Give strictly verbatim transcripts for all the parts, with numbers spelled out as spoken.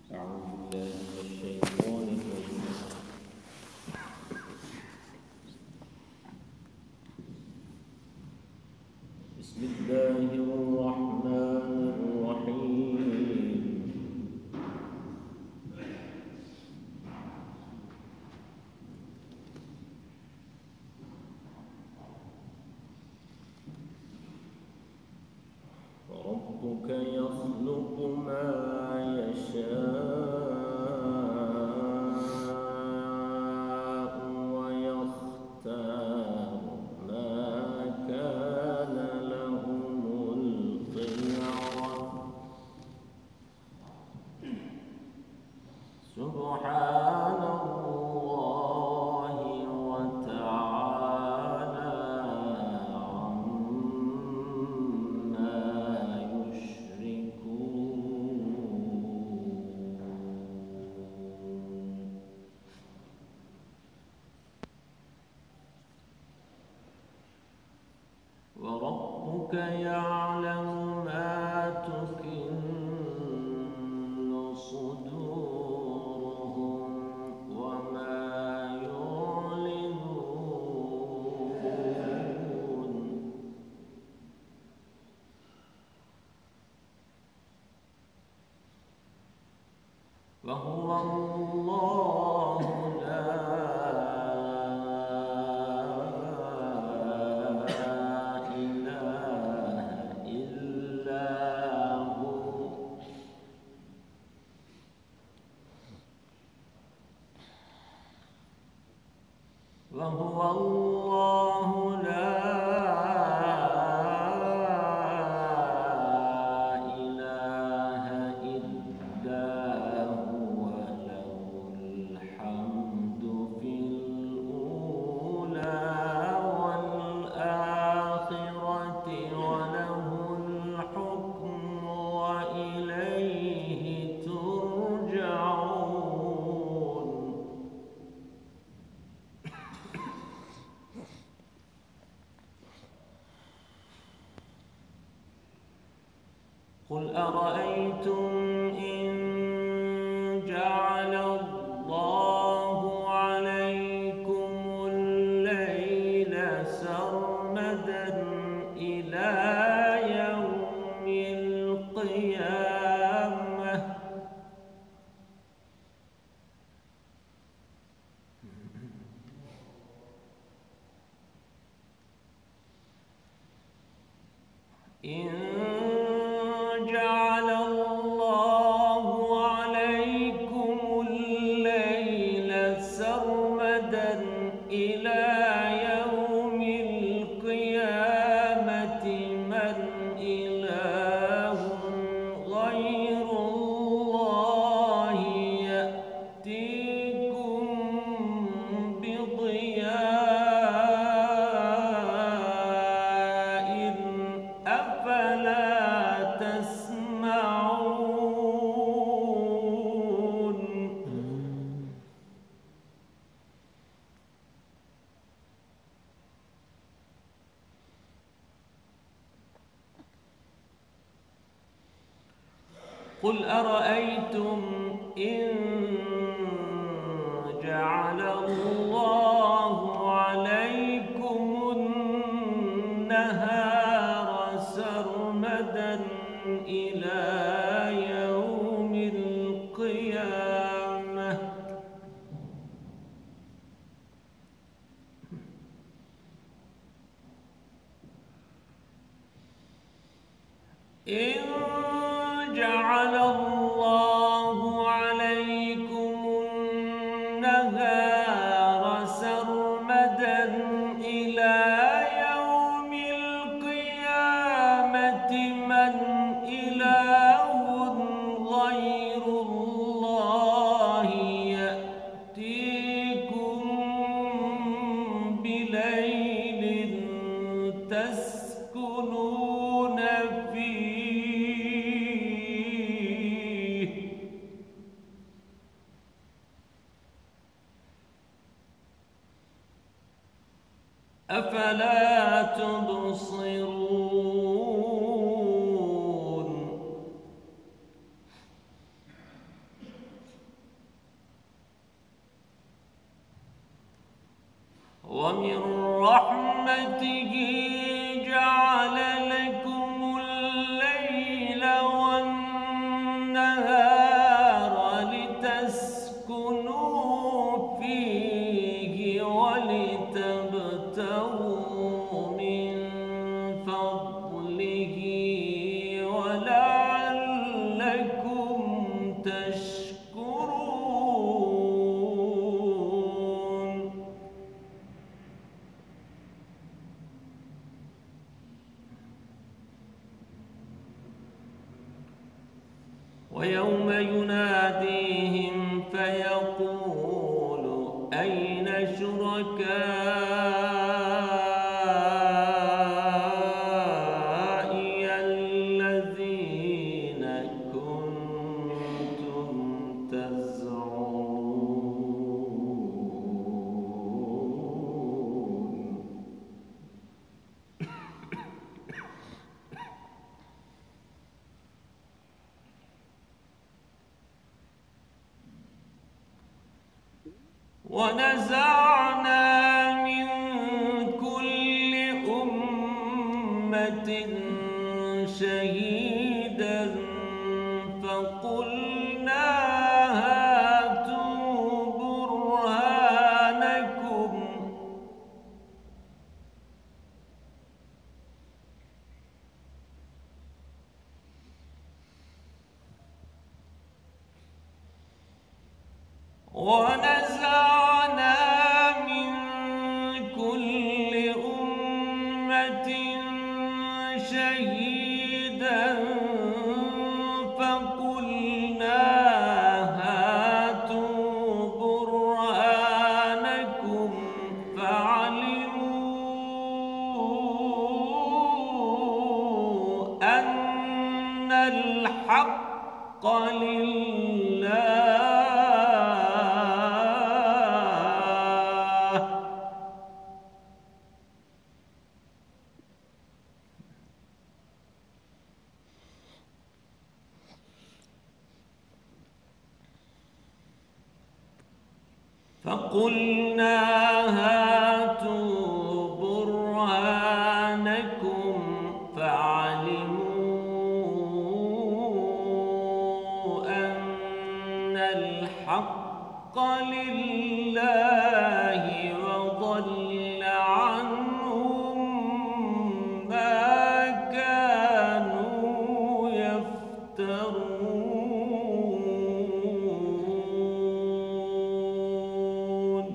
أعوذ بالله من الشيطان الرجيم. بسم الله الرحمن الرحيم. ربك يخلق ما يشاء ويختار ما كان لهم الخيرة سبحان الله وتعالى عما يشركون. وربك يعلم ما تكن صدورهم وما يعلنون. وهو الله لا إله إلا هو. وهو الله لا إله إلا هو له الحمد في الأولى والآخرة وله الحكم وإليه ترجعون. قل أرأيتم إن جعل الله عليكم الليل سرمدا إلى يوم القيامة إن جعل الله عليكم الليل سرمدا إلى يوم القيامة من إله غير الله يأتيكم بضياء أفلا تسمعون. قل أرأيتم إن جعل الله عليكم النهار سرمدا إلى يوم القيامة إن جعل الله عليكم النهار سرمدا إلى يوم القيامة من إله غير الله يأتيكم بليل تسكنون فيه أفلا تبصرون. ومن رحمته جعل لكم الليل والنهار لتسكنوا فيه ولتبتغوا من فضله ولعلكم تشكرون. ويوم يناديهم فيقول أين شركائي الذين كنتم تزعمون. ونزعنا من كل أمة شهيدا فقلنا هاتوا برهانكم ونزعنا من كل أمة شهيدا فقلنا هاتوا برهانكم فعلموا أن الحق لله. فقلنا هاتوا برهانكم فعلموا أن الحق لله وضل عنهم ما كانوا يفترون.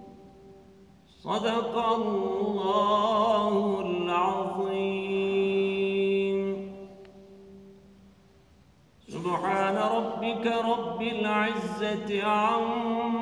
صدق الله العظيم. سبحان ربك رب العزة عما